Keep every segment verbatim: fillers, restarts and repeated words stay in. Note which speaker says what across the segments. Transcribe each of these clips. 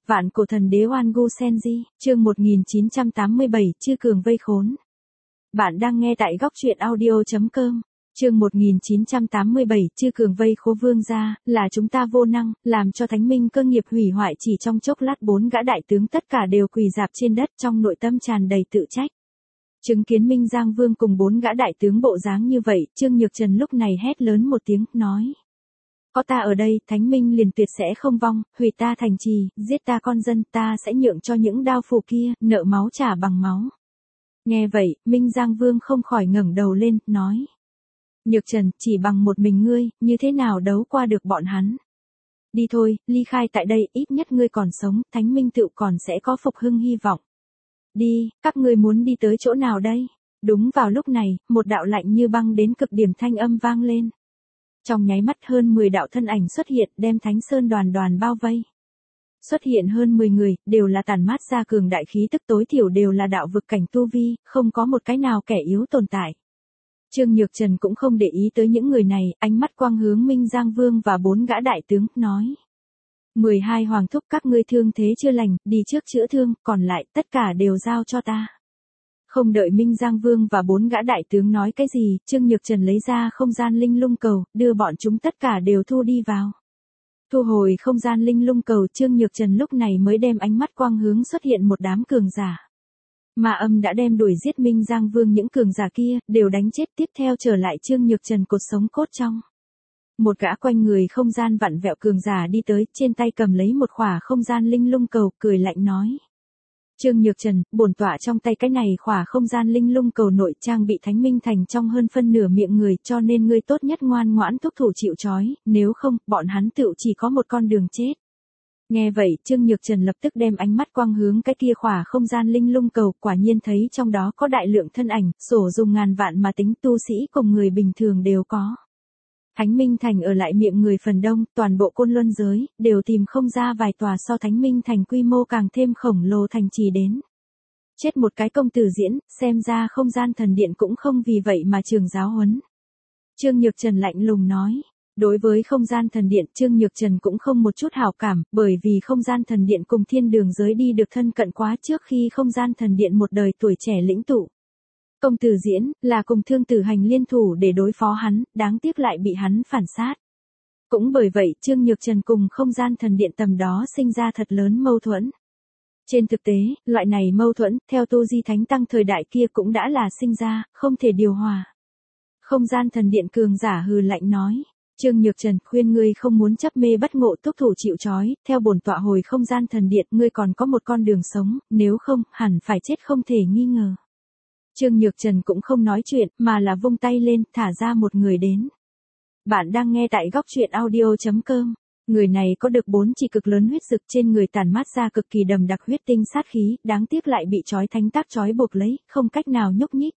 Speaker 1: Vạn cổ thần đế Oan Gu Senji, chương một nghìn chín trăm tám mươi bảy, Chư Cường vây khốn. Bạn đang nghe tại góc truyện audio chấm com. Chương một nghìn chín trăm tám mươi bảy, Chư Cường vây khố vương gia, là chúng ta vô năng, làm cho thánh minh cơ nghiệp hủy hoại chỉ trong chốc lát. Bốn gã đại tướng tất cả đều quỳ rạp trên đất, trong nội tâm tràn đầy tự trách. Chứng kiến Minh Giang Vương cùng bốn gã đại tướng bộ dáng như vậy, Trương Nhược Trần lúc này hét lớn một tiếng, nói: có ta ở đây, thánh minh liền tuyệt sẽ không vong, hủy ta thành trì, giết ta con dân, ta sẽ nhượng cho những đao phủ kia, nợ máu trả bằng máu. Nghe vậy, Minh Giang Vương không khỏi ngẩng đầu lên, nói: Nhược Trần, chỉ bằng một mình ngươi, như thế nào đấu qua được bọn hắn? Đi thôi, ly khai tại đây, ít nhất ngươi còn sống, thánh minh tựu còn sẽ có phục hưng hy vọng. Đi, các ngươi muốn đi tới chỗ nào đây? Đúng vào lúc này, một đạo lạnh như băng đến cực điểm thanh âm vang lên. Trong nháy mắt hơn mười đạo thân ảnh xuất hiện, đem Thánh Sơn đoàn đoàn bao vây. Xuất hiện hơn mười người, đều là tản mát ra cường đại khí tức, tối thiểu đều là đạo vực cảnh tu vi, không có một cái nào kẻ yếu tồn tại. Trương Nhược Trần cũng không để ý tới những người này, ánh mắt quang hướng Minh Giang Vương và bốn gã đại tướng, nói: mười hai hoàng thúc, các ngươi thương thế chưa lành, đi trước chữa thương, còn lại tất cả đều giao cho ta. Không đợi Minh Giang Vương và bốn gã đại tướng nói cái gì, Trương Nhược Trần lấy ra không gian linh lung cầu, đưa bọn chúng tất cả đều thu đi vào. Thu hồi không gian linh lung cầu, Trương Nhược Trần lúc này mới đem ánh mắt quang hướng xuất hiện một đám cường giả. Ma Âm đã đem đuổi giết Minh Giang Vương những cường giả kia, đều đánh chết, tiếp theo trở lại Trương Nhược Trần cột sống cốt trong. Một gã quanh người không gian vặn vẹo cường giả đi tới, trên tay cầm lấy một khỏa không gian linh lung cầu, cười lạnh nói: Trương Nhược Trần, bổn tọa trong tay cái này khỏa không gian linh lung cầu nội trang bị thánh minh thành trong hơn phân nửa miệng người, cho nên ngươi tốt nhất ngoan ngoãn thúc thủ chịu trói, nếu không, bọn hắn tựu chỉ có một con đường chết. Nghe vậy, Trương Nhược Trần lập tức đem ánh mắt quang hướng cái kia khỏa không gian linh lung cầu, quả nhiên thấy trong đó có đại lượng thân ảnh, sổ dùng ngàn vạn mà tính, tu sĩ cùng người bình thường đều có. Thánh Minh Thành ở lại miệng người phần đông, toàn bộ Côn Luân giới, đều tìm không ra vài tòa so Thánh Minh Thành quy mô càng thêm khổng lồ thành trì đến. Chết một cái công tử diễn, xem ra không gian thần điện cũng không vì vậy mà trường giáo huấn. Trương Nhược Trần lạnh lùng nói. Đối với không gian thần điện, Trương Nhược Trần cũng không một chút hảo cảm, bởi vì không gian thần điện cùng thiên đường giới đi được thân cận quá trước khi không gian thần điện một đời tuổi trẻ lĩnh tụ. Công tử diễn, là cùng Thương Tử Hành liên thủ để đối phó hắn, đáng tiếc lại bị hắn phản sát. Cũng bởi vậy, Trương Nhược Trần cùng không gian thần điện tầm đó sinh ra thật lớn mâu thuẫn. Trên thực tế, loại này mâu thuẫn, theo Tu Di Thánh Tăng thời đại kia cũng đã là sinh ra, không thể điều hòa. Không gian thần điện cường giả hừ lạnh nói: Trương Nhược Trần, khuyên ngươi không muốn chấp mê bất ngộ, thúc thủ chịu trói, theo bổn tọa hồi không gian thần điện, ngươi còn có một con đường sống, nếu không, hẳn phải chết không thể nghi ngờ. Trương Nhược Trần cũng không nói chuyện, mà là vung tay lên, thả ra một người đến. Bạn đang nghe tại góc truyện audio chấm com. Người này có được bốn chỉ cực lớn huyết dực, trên người tản mát ra cực kỳ đậm đặc huyết tinh sát khí, đáng tiếc lại bị trói thánh tác trói buộc lấy, không cách nào nhúc nhích.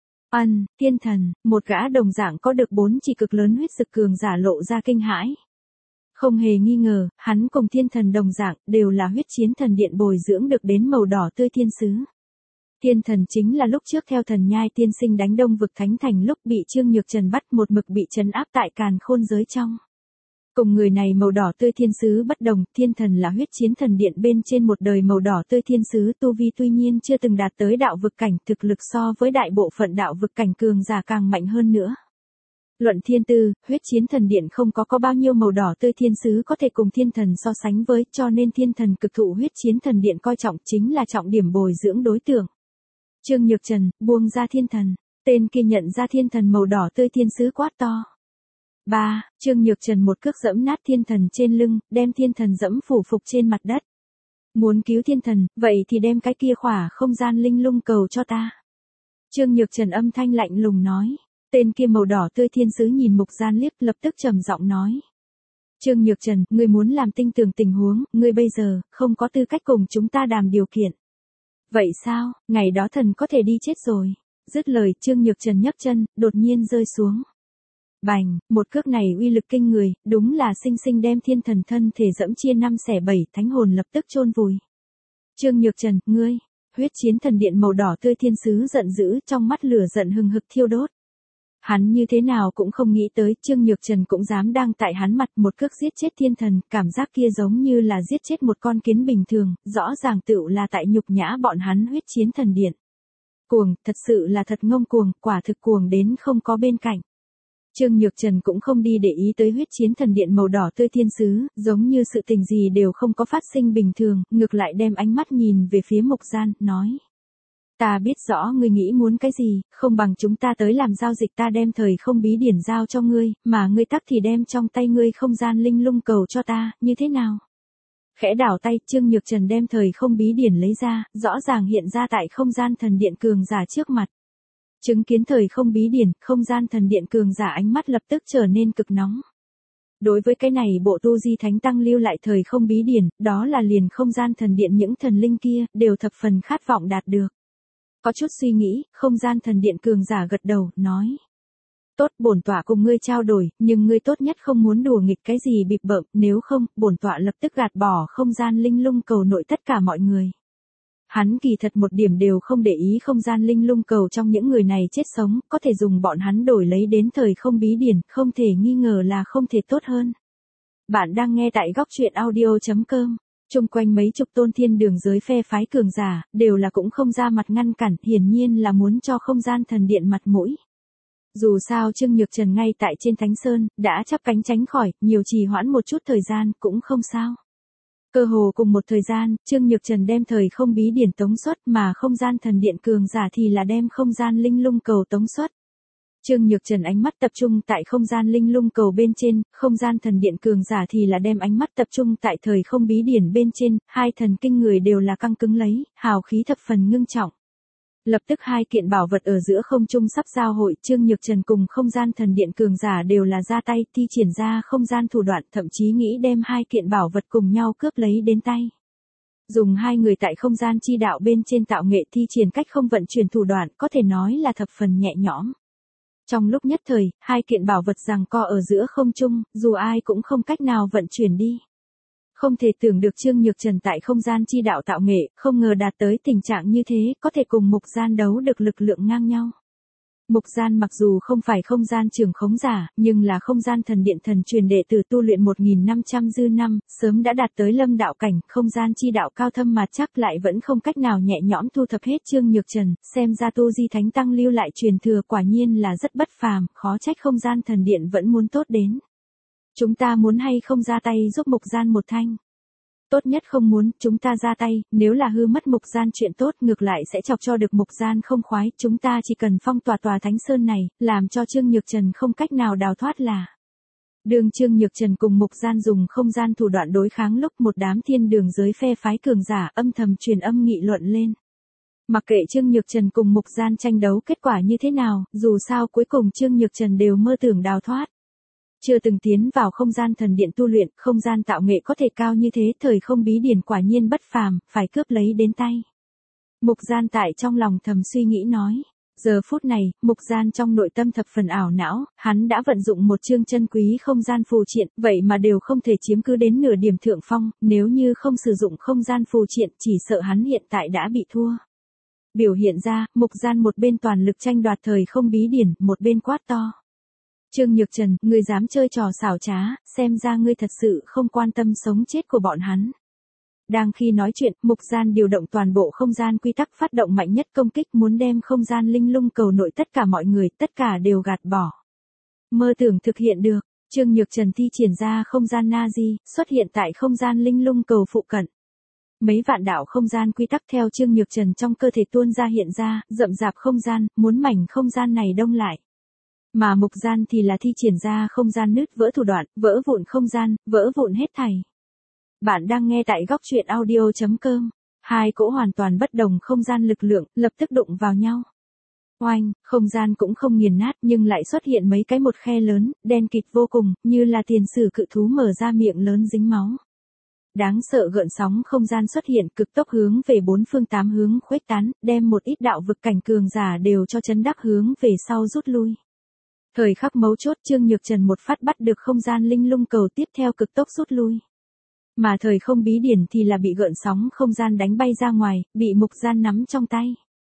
Speaker 1: Ân, Thiên Thần, một gã đồng dạng có được bốn chỉ cực lớn huyết dực cường giả lộ ra kinh hãi. Không hề nghi ngờ, hắn cùng Thiên Thần đồng dạng, đều là huyết chiến thần điện bồi dưỡng được đến màu đỏ tươi thiên sứ. Thiên Thần chính là lúc trước theo thần nhai tiên sinh đánh Đông vực Thánh Thành lúc bị Trương Nhược Trần bắt, một mực bị trấn áp tại càn khôn giới trong. Cùng người này màu đỏ tươi thiên sứ bất đồng, Thiên Thần là huyết chiến thần điện bên trên một đời màu đỏ tươi thiên sứ, tu vi tuy nhiên chưa từng đạt tới đạo vực cảnh, thực lực so với đại bộ phận đạo vực cảnh cường giả càng mạnh hơn nữa. Luận thiên tư, huyết chiến thần điện không có có bao nhiêu màu đỏ tươi thiên sứ có thể cùng Thiên Thần so sánh với, cho nên Thiên Thần cực thụ huyết chiến thần điện coi trọng, chính là trọng điểm bồi dưỡng đối tượng. Trương Nhược Trần, buông ra Thiên Thần. Tên kia nhận ra Thiên Thần màu đỏ tươi thiên sứ quát to. Ba, Trương Nhược Trần một cước giẫm nát Thiên Thần trên lưng, đem Thiên Thần giẫm phủ phục trên mặt đất. Muốn cứu Thiên Thần, vậy thì đem cái kia khỏa không gian linh lung cầu cho ta. Trương Nhược Trần âm thanh lạnh lùng nói. Tên kia màu đỏ tươi thiên sứ nhìn Mục Gian liếc, lập tức trầm giọng nói. Trương Nhược Trần, ngươi muốn làm tinh tường tình huống, ngươi bây giờ, không có tư cách cùng chúng ta đàm điều kiện. Vậy sao, ngày đó thần có thể đi chết rồi. Dứt lời, Trương Nhược Trần nhấc chân, đột nhiên rơi xuống. Bành, một cước này uy lực kinh người, đúng là sinh sinh đem Thiên Thần thân thể dẫm chia năm xẻ bảy, thánh hồn lập tức chôn vùi. Trương Nhược Trần, ngươi, huyết chiến thần điện màu đỏ tươi thiên sứ giận dữ, trong mắt lửa giận hừng hực thiêu đốt. Hắn như thế nào cũng không nghĩ tới, Trương Nhược Trần cũng dám đang tại hắn mặt một cước giết chết thiên thần, cảm giác kia giống như là giết chết một con kiến bình thường, rõ ràng tựu là tại nhục nhã bọn hắn huyết chiến thần điện. Cuồng, thật sự là thật ngông cuồng, quả thực cuồng đến không có bên cạnh. Trương Nhược Trần cũng không đi để ý tới huyết chiến thần điện màu đỏ tươi thiên sứ, giống như sự tình gì đều không có phát sinh bình thường, ngược lại đem ánh mắt nhìn về phía Mục Gian, nói. Ta biết rõ ngươi nghĩ muốn cái gì, không bằng chúng ta tới làm giao dịch, ta đem thời không bí điển giao cho ngươi, mà ngươi tắc thì đem trong tay ngươi không gian linh lung cầu cho ta, như thế nào? Khẽ đảo tay, Trương Nhược Trần đem thời không bí điển lấy ra, rõ ràng hiện ra tại không gian thần điện cường giả trước mặt. Chứng kiến thời không bí điển, không gian thần điện cường giả ánh mắt lập tức trở nên cực nóng. Đối với cái này bộ tu di thánh tăng lưu lại thời không bí điển, đó là liền không gian thần điện những thần linh kia, đều thập phần khát vọng đạt được. Có chút suy nghĩ, không gian thần điện cường giả gật đầu, nói. Tốt, bổn tọa cùng ngươi trao đổi, nhưng ngươi tốt nhất không muốn đùa nghịch cái gì bịp bợm, nếu không, bổn tọa lập tức gạt bỏ không gian linh lung cầu nội tất cả mọi người. Hắn kỳ thật một điểm đều không để ý không gian linh lung cầu trong những người này chết sống, có thể dùng bọn hắn đổi lấy đến thời không bí điển, không thể nghi ngờ là không thể tốt hơn. Bạn đang nghe tại góc truyện audio chấm com. Trung quanh mấy chục tôn thiên đường giới phe phái cường giả, đều là cũng không ra mặt ngăn cản, hiển nhiên là muốn cho không gian thần điện mặt mũi. Dù sao Trương Nhược Trần ngay tại trên Thánh Sơn, đã chắp cánh tránh khỏi, nhiều trì hoãn một chút thời gian, cũng không sao. Cơ hồ cùng một thời gian, Trương Nhược Trần đem thời không bí điển tống xuất, mà không gian thần điện cường giả thì là đem không gian linh lung cầu tống xuất. Trương Nhược Trần ánh mắt tập trung tại không gian linh lung cầu bên trên, không gian thần điện cường giả thì là đem ánh mắt tập trung tại thời không bí điển bên trên, hai thần kinh người đều là căng cứng lấy, hào khí thập phần ngưng trọng. Lập tức hai kiện bảo vật ở giữa không trung sắp giao hội, Trương Nhược Trần cùng không gian thần điện cường giả đều là ra tay, thi triển ra không gian thủ đoạn, thậm chí nghĩ đem hai kiện bảo vật cùng nhau cướp lấy đến tay. Dùng hai người tại không gian chi đạo bên trên tạo nghệ thi triển cách không vận chuyển thủ đoạn, có thể nói là thập phần nhẹ nhõm. Trong lúc nhất thời, hai kiện bảo vật giằng co ở giữa không trung, dù ai cũng không cách nào vận chuyển đi. Không thể tưởng được Trương Nhược Trần tại không gian chi đạo tạo nghệ, không ngờ đạt tới tình trạng như thế, có thể cùng Mục Gian đấu được lực lượng ngang nhau. Mục Gian mặc dù không phải không gian trưởng khống giả, nhưng là không gian thần điện thần truyền đệ tử tu luyện một nghìn năm trăm dư năm, sớm đã đạt tới lâm đạo cảnh, không gian chi đạo cao thâm mà chắc lại vẫn không cách nào nhẹ nhõm thu thập hết Trương Nhược Trần, xem ra tu di thánh tăng lưu lại truyền thừa quả nhiên là rất bất phàm, khó trách không gian thần điện vẫn muốn tốt đến. Chúng ta muốn hay không ra tay giúp Mục Gian một thanh? Tốt nhất không muốn, chúng ta ra tay, nếu là hư mất Mục Gian chuyện tốt ngược lại sẽ chọc cho được Mục Gian không khoái, chúng ta chỉ cần phong tỏa tòa Thánh Sơn này, làm cho Trương Nhược Trần không cách nào đào thoát là. Đường Trương Nhược Trần cùng Mục Gian dùng không gian thủ đoạn đối kháng lúc một đám thiên đường giới phe phái cường giả âm thầm truyền âm nghị luận lên. Mặc kệ Trương Nhược Trần cùng Mục Gian tranh đấu kết quả như thế nào, dù sao cuối cùng Trương Nhược Trần đều mơ tưởng đào thoát. Chưa từng tiến vào không gian thần điện tu luyện, không gian tạo nghệ có thể cao như thế, thời không bí điển quả nhiên bất phàm, phải cướp lấy đến tay. Mục Gian tại trong lòng thầm suy nghĩ nói. Giờ phút này, Mục Gian trong nội tâm thập phần ảo não, hắn đã vận dụng một chương chân quý không gian phù triện, vậy mà đều không thể chiếm cứ đến nửa điểm thượng phong, nếu như không sử dụng không gian phù triện, chỉ sợ hắn hiện tại đã bị thua. Biểu hiện ra, Mục Gian một bên toàn lực tranh đoạt thời không bí điển, một bên quát to. Trương Nhược Trần, ngươi dám chơi trò xảo trá, xem ra ngươi thật sự không quan tâm sống chết của bọn hắn. Đang khi nói chuyện, Mục Gian điều động toàn bộ không gian quy tắc phát động mạnh nhất công kích muốn đem không gian linh lung cầu nội tất cả mọi người, tất cả đều gạt bỏ. Mơ tưởng thực hiện được, Trương Nhược Trần thi triển ra không gian Nazi, xuất hiện tại không gian linh lung cầu phụ cận. Mấy vạn đạo không gian quy tắc theo Trương Nhược Trần trong cơ thể tuôn ra hiện ra, rậm rạp không gian, muốn mảnh không gian này đông lại. Mà Mục Gian thì là thi triển ra không gian nứt vỡ thủ đoạn, vỡ vụn không gian, vỡ vụn hết thảy. Bạn đang nghe tại góc truyện audio chấm com. Hai cỗ hoàn toàn bất đồng không gian lực lượng, lập tức đụng vào nhau. Oanh, không gian cũng không nghiền nát nhưng lại xuất hiện mấy cái một khe lớn, đen kịt vô cùng, như là tiền sử cự thú mở ra miệng lớn dính máu. Đáng sợ gợn sóng không gian xuất hiện cực tốc hướng về bốn phương tám hướng khuếch tán, đem một ít đạo vực cảnh cường giả đều cho chấn đắc hướng về sau rút lui. Thời khắc mấu chốt Trương Nhược Trần một phát bắt được không gian linh lung cầu tiếp theo cực tốc rút lui. Mà thời không bí điển thì là bị gợn sóng không gian đánh bay ra ngoài, bị Mục Gian nắm trong tay.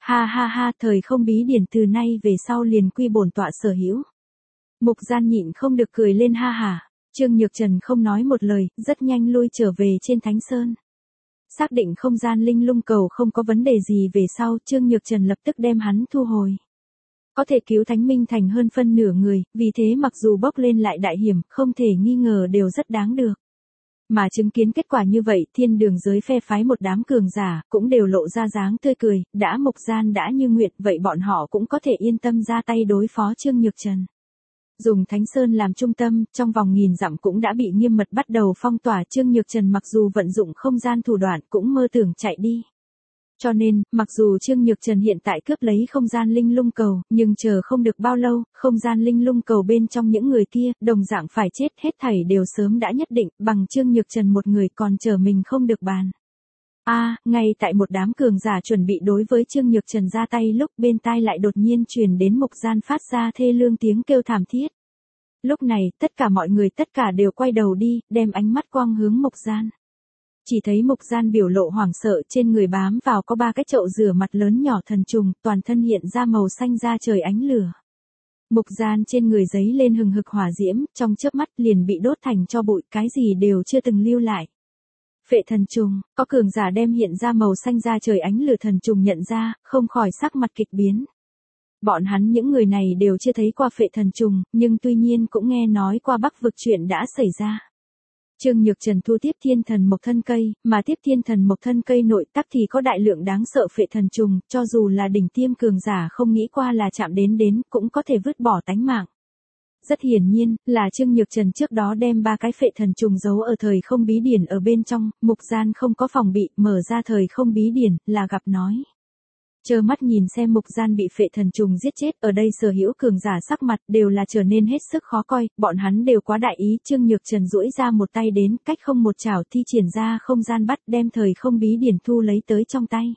Speaker 1: Ha ha ha, thời không bí điển từ nay về sau liền quy bổn tọa sở hữu. Mục Gian nhịn không được cười lên ha hả. Trương Nhược Trần không nói một lời, rất nhanh lui trở về trên Thánh Sơn. Xác định không gian linh lung cầu không có vấn đề gì về sau, Trương Nhược Trần lập tức đem hắn thu hồi. Có thể cứu Thánh Minh Thành hơn phân nửa người, vì thế mặc dù bốc lên lại đại hiểm, không thể nghi ngờ đều rất đáng được. Mà chứng kiến kết quả như vậy, thiên đường giới phe phái một đám cường giả, cũng đều lộ ra dáng tươi cười, đã Mục Gian đã như nguyện, vậy bọn họ cũng có thể yên tâm ra tay đối phó Trương Nhược Trần. Dùng Thánh Sơn làm trung tâm, trong vòng nghìn dặm cũng đã bị nghiêm mật bắt đầu phong tỏa. Trương Nhược Trần mặc dù vận dụng không gian thủ đoạn cũng mơ tưởng chạy đi. Cho nên, mặc dù Trương Nhược Trần hiện tại cướp lấy không gian linh lung cầu, nhưng chờ không được bao lâu, không gian linh lung cầu bên trong những người kia, đồng dạng phải chết, hết thảy đều sớm đã nhất định, bằng Trương Nhược Trần một người còn chờ mình không được bàn. A, à, ngay tại một đám cường giả chuẩn bị đối với Trương Nhược Trần ra tay lúc bên tai lại đột nhiên truyền đến Mục Gian phát ra thê lương tiếng kêu thảm thiết. Lúc này, tất cả mọi người tất cả đều quay đầu đi, đem ánh mắt quang hướng Mục Gian. Chỉ thấy Mục Gian biểu lộ hoảng sợ, trên người bám vào có ba cái chậu rửa mặt lớn nhỏ thần trùng, toàn thân hiện ra màu xanh da trời ánh lửa. Mục Gian trên người giấy lên hừng hực hỏa diễm, trong chớp mắt liền bị đốt thành tro bụi, cái gì đều chưa từng lưu lại. Phệ thần trùng, có cường giả đem hiện ra màu xanh da trời ánh lửa thần trùng nhận ra, không khỏi sắc mặt kịch biến. Bọn hắn những người này đều chưa thấy qua phệ thần trùng, nhưng tuy nhiên cũng nghe nói qua Bắc vực chuyện đã xảy ra. Trương Nhược Trần thu tiếp thiên thần mộc thân cây, mà tiếp thiên thần mộc thân cây nội tắc thì có đại lượng đáng sợ phệ thần trùng, cho dù là đỉnh tiêm cường giả không nghĩ qua là chạm đến đến, cũng có thể vứt bỏ tánh mạng. Rất hiển nhiên, là Trương Nhược Trần trước đó đem ba cái phệ thần trùng giấu ở thời không bí điển ở bên trong, Mục Gian không có phòng bị, mở ra thời không bí điển, là gặp nói. Trơ mắt nhìn xem Mục Gian bị phệ thần trùng giết chết, ở đây sở hữu cường giả sắc mặt đều là trở nên hết sức khó coi, bọn hắn đều quá đại ý. Trương Nhược Trần duỗi ra một tay đến, cách không một chảo thi triển ra không gian bắt, đem thời không bí điển thu lấy tới trong tay.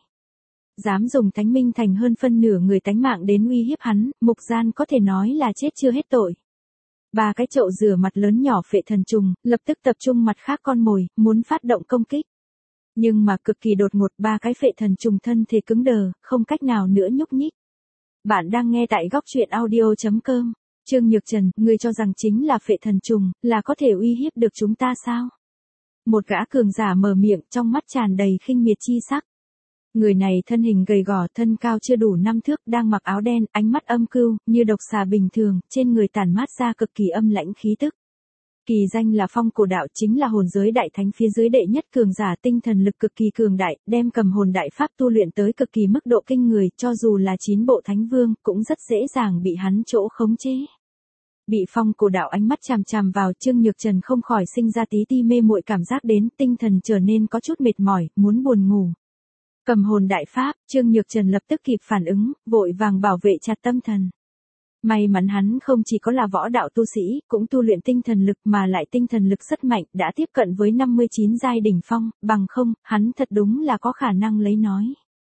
Speaker 1: Dám dùng Thánh Minh Thành hơn phân nửa người tánh mạng đến uy hiếp hắn, Mục Gian có thể nói là chết chưa hết tội. Ba cái chậu rửa mặt lớn nhỏ phệ thần trùng, lập tức tập trung mặt khác con mồi, muốn phát động công kích. Nhưng mà cực kỳ đột ngột, ba cái phệ thần trùng thân thể cứng đờ, không cách nào nữa nhúc nhích. Bạn đang nghe tại góc truyện audio chấm com. Trương Nhược Trần, ngươi cho rằng chính là phệ thần trùng, là có thể uy hiếp được chúng ta sao? Một gã cường giả mở miệng, trong mắt tràn đầy khinh miệt chi sắc. Người này thân hình gầy gò, thân cao chưa đủ năm thước, đang mặc áo đen, ánh mắt âm cưu, như độc xà bình thường, trên người tản mát ra cực kỳ âm lãnh khí tức. Kỳ danh là Phong Cổ Đạo, chính là hồn giới đại thánh phía dưới đệ nhất cường giả, tinh thần lực cực kỳ cường đại, đem cầm hồn đại pháp tu luyện tới cực kỳ mức độ kinh người, cho dù là chín bộ thánh vương, cũng rất dễ dàng bị hắn chỗ khống chế. Bị Phong Cổ Đạo ánh mắt chằm chằm vào, Trương Nhược Trần không khỏi sinh ra tí ti mê muội cảm giác đến, tinh thần trở nên có chút mệt mỏi, muốn buồn ngủ. Cầm hồn đại pháp, Trương Nhược Trần lập tức kịp phản ứng, vội vàng bảo vệ chặt tâm thần. May mắn hắn không chỉ có là võ đạo tu sĩ, cũng tu luyện tinh thần lực mà lại tinh thần lực rất mạnh, đã tiếp cận với năm mươi chín giai đỉnh phong, bằng không, hắn thật đúng là có khả năng lấy nói.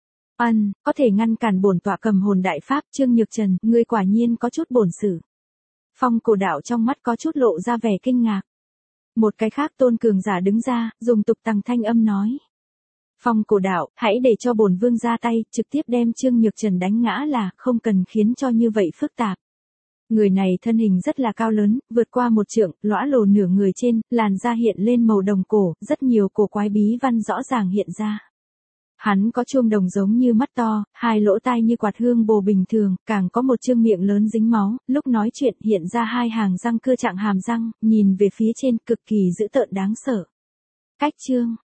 Speaker 1: Ân, có thể ngăn cản bổn tọa cầm hồn đại pháp. Trương Nhược Trần, ngươi quả nhiên có chút bổn sự. Phong Cổ Đạo trong mắt có chút lộ ra vẻ kinh ngạc. Một cái khác tôn cường giả đứng ra, dùng tục tằng thanh âm nói. Phong Cổ Đạo, hãy để cho bổn vương ra tay, trực tiếp đem Trương Nhược Trần đánh ngã là, không cần khiến cho như vậy phức tạp. Người này thân hình rất là cao lớn, vượt qua một trượng, lõa lồ nửa người trên, làn da hiện lên màu đồng cổ, rất nhiều cổ quái bí văn rõ ràng hiện ra. Hắn có chuông đồng giống như mắt to, hai lỗ tai như quạt hương bồ bình thường, càng có một trương miệng lớn dính máu, lúc nói chuyện hiện ra hai hàng răng cưa trạng hàm răng, nhìn về phía trên cực kỳ dữ tợn đáng sợ. Cách chương